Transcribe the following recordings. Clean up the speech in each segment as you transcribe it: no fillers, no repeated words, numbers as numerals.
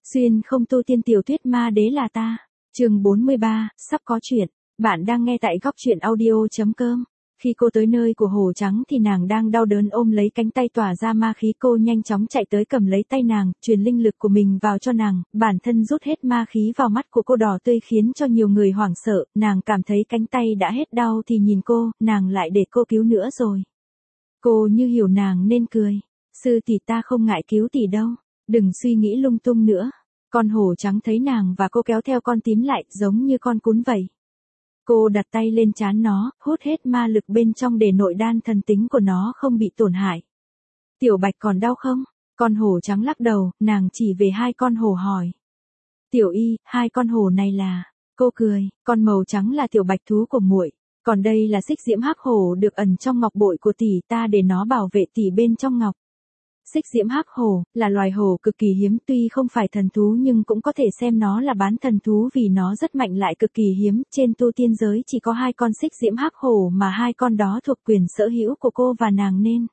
Xuyên không tu tiên tiểu thuyết ma đế là ta. Chương 43, sắp có chuyện. Bạn đang nghe tại góc truyện audio.com. Khi cô tới nơi của Hồ Trắng thì nàng đang đau đớn ôm lấy cánh tay tỏa ra ma khí, cô nhanh chóng chạy tới cầm lấy tay nàng, truyền linh lực của mình vào cho nàng, bản thân rút hết ma khí vào mắt của cô đỏ tươi khiến cho nhiều người hoảng sợ, nàng cảm thấy cánh tay đã hết đau thì nhìn cô, nàng lại để cô cứu nữa rồi. Cô như hiểu nàng nên cười. Sư tỷ, ta không ngại cứu tỷ đâu, đừng suy nghĩ lung tung nữa. Con hổ trắng thấy nàng và cô kéo theo con tím lại, giống như con cún vậy. Cô đặt tay lên trán nó, hút hết ma lực bên trong để nội đan thần tính của nó không bị tổn hại. Tiểu Bạch còn đau không? Con hổ trắng lắc đầu, nàng chỉ về hai con hổ hỏi. Tiểu Y, hai con hổ này là... Cô cười, con màu trắng là tiểu bạch thú của muội, còn đây là xích diễm hắc hổ được ẩn trong ngọc bội của tỷ, ta để nó bảo vệ tỷ bên trong ngọc. Xích diễm hắc hổ là loài hổ cực kỳ hiếm, tuy không phải thần thú nhưng cũng có thể xem nó là bán thần thú vì nó rất mạnh lại cực kỳ hiếm. Trên tu tiên giới chỉ có hai con xích diễm hắc hổ mà hai con đó thuộc quyền sở hữu của cô và nàng nên.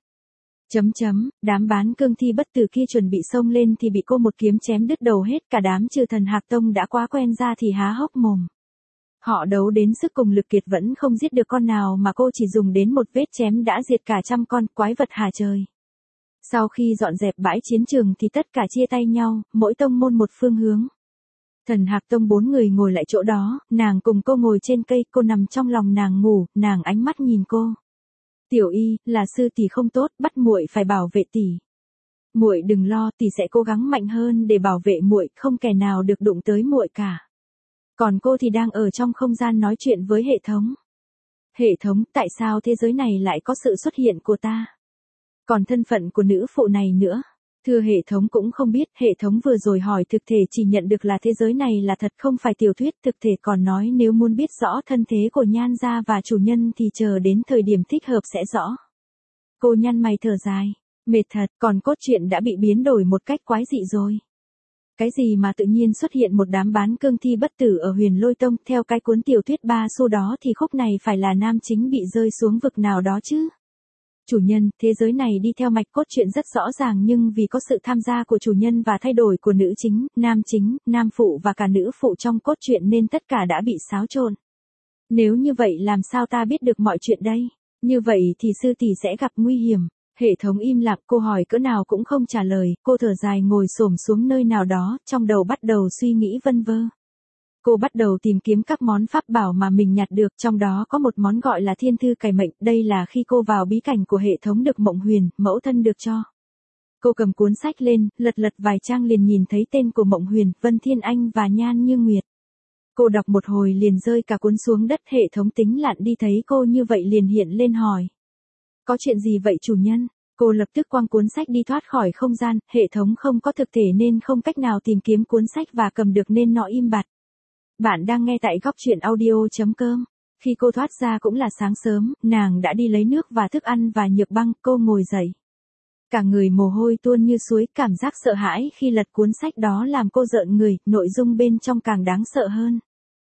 Đám bán cương thi bất tử kia chuẩn bị xông lên thì bị cô một kiếm chém đứt đầu hết, cả đám trừ thần Hạc Tông đã quá quen ra thì há hốc mồm. Họ đấu đến sức cùng lực kiệt vẫn không giết được con nào mà cô chỉ dùng đến một vết chém đã diệt cả trăm con quái vật hà trời. Sau khi dọn dẹp bãi chiến trường thì tất cả chia tay nhau, mỗi tông môn một phương hướng. Thần Hạc Tông 4 người ngồi lại chỗ đó, nàng cùng cô ngồi trên cây, cô nằm trong lòng nàng ngủ, nàng ánh mắt nhìn cô. Tiểu Y, là sư tỷ không tốt, bắt muội phải bảo vệ tỷ. Muội đừng lo, tỷ sẽ cố gắng mạnh hơn để bảo vệ muội, không kẻ nào được đụng tới muội cả. Còn cô thì đang ở trong không gian nói chuyện với hệ thống. Hệ thống, tại sao thế giới này lại có sự xuất hiện của ta? Còn thân phận của nữ phụ này nữa. Thưa hệ thống cũng không biết, hệ thống vừa rồi hỏi thực thể chỉ nhận được là thế giới này là thật không phải tiểu thuyết, thực thể còn nói nếu muốn biết rõ thân thế của Nhan gia và chủ nhân thì chờ đến thời điểm thích hợp sẽ rõ. Cô nhăn mày thở dài, mệt thật, còn cốt truyện đã bị biến đổi một cách quái dị rồi. Cái gì mà tự nhiên xuất hiện một đám bán cương thi bất tử ở Huyền Lôi Tông, theo cái cuốn tiểu thuyết 3 xu đó thì khúc này phải là nam chính bị rơi xuống vực nào đó chứ. Chủ nhân, thế giới này đi theo mạch cốt truyện rất rõ ràng nhưng vì có sự tham gia của chủ nhân và thay đổi của nữ chính, nam phụ và cả nữ phụ trong cốt truyện nên tất cả đã bị xáo trộn. Nếu như vậy làm sao ta biết được mọi chuyện đây? Như vậy thì sư tỷ sẽ gặp nguy hiểm. Hệ thống im lặng, cô hỏi cỡ nào cũng không trả lời, cô thở dài ngồi xổm xuống nơi nào đó, trong đầu bắt đầu suy nghĩ vân vơ. Cô bắt đầu tìm kiếm các món pháp bảo mà mình nhặt được, trong đó có một món gọi là Thiên Thư Cải Mệnh, đây là khi cô vào bí cảnh của hệ thống được Mộng Huyền, mẫu thân được cho. Cô cầm cuốn sách lên, lật vài trang liền nhìn thấy tên của Mộng Huyền, Vân Thiên Anh và Nhan Như Nguyệt. Cô đọc một hồi liền rơi cả cuốn xuống đất, hệ thống tính lặn đi thấy cô như vậy liền hiện lên hỏi. Có chuyện gì vậy chủ nhân? Cô lập tức quăng cuốn sách đi thoát khỏi không gian, hệ thống không có thực thể nên không cách nào tìm kiếm cuốn sách và cầm được nên nó im bặt. Bạn đang nghe tại góc truyện audio.com. Khi cô thoát ra cũng là sáng sớm, nàng đã đi lấy nước và thức ăn và nhược băng, cô ngồi dậy. Cả người mồ hôi tuôn như suối, cảm giác sợ hãi khi lật cuốn sách đó làm cô rợn người, nội dung bên trong càng đáng sợ hơn.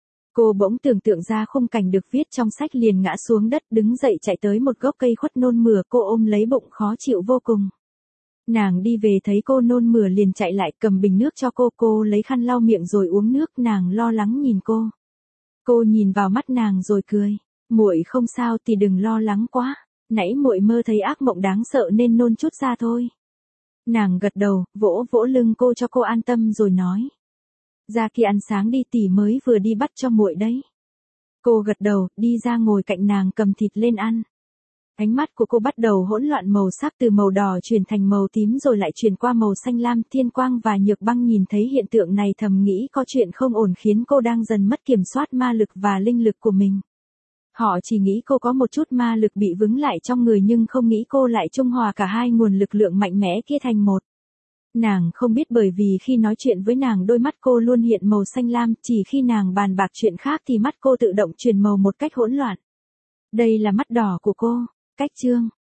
Cô bỗng tưởng tượng ra khung cảnh được viết trong sách liền ngã xuống đất, đứng dậy chạy tới một gốc cây khuất nôn mửa, cô ôm lấy bụng khó chịu vô cùng. Nàng đi về thấy cô nôn mửa liền chạy lại cầm bình nước cho cô lấy khăn lau miệng rồi uống nước, nàng lo lắng nhìn cô. Cô nhìn vào mắt nàng rồi cười, muội không sao thì đừng lo lắng quá, nãy muội mơ thấy ác mộng đáng sợ nên nôn chút ra thôi. Nàng gật đầu, vỗ vỗ lưng cô cho cô an tâm rồi nói. Ra kia ăn sáng đi, tỷ mới vừa đi bắt cho muội đấy. Cô gật đầu, đi ra ngồi cạnh nàng cầm thịt lên ăn. Ánh mắt của cô bắt đầu hỗn loạn, màu sắc từ màu đỏ chuyển thành màu tím rồi lại chuyển qua màu xanh lam. Thiên Quang và Nhược Băng nhìn thấy hiện tượng này thầm nghĩ có chuyện không ổn, khiến cô đang dần mất kiểm soát ma lực và linh lực của mình. Họ chỉ nghĩ cô có một chút ma lực bị vững lại trong người nhưng không nghĩ cô lại trung hòa cả hai nguồn lực lượng mạnh mẽ kia thành một. Nàng không biết bởi vì khi nói chuyện với nàng đôi mắt cô luôn hiện màu xanh lam, chỉ khi nàng bàn bạc chuyện khác thì mắt cô tự động chuyển màu một cách hỗn loạn. Đây là mắt đỏ của cô. Cách chương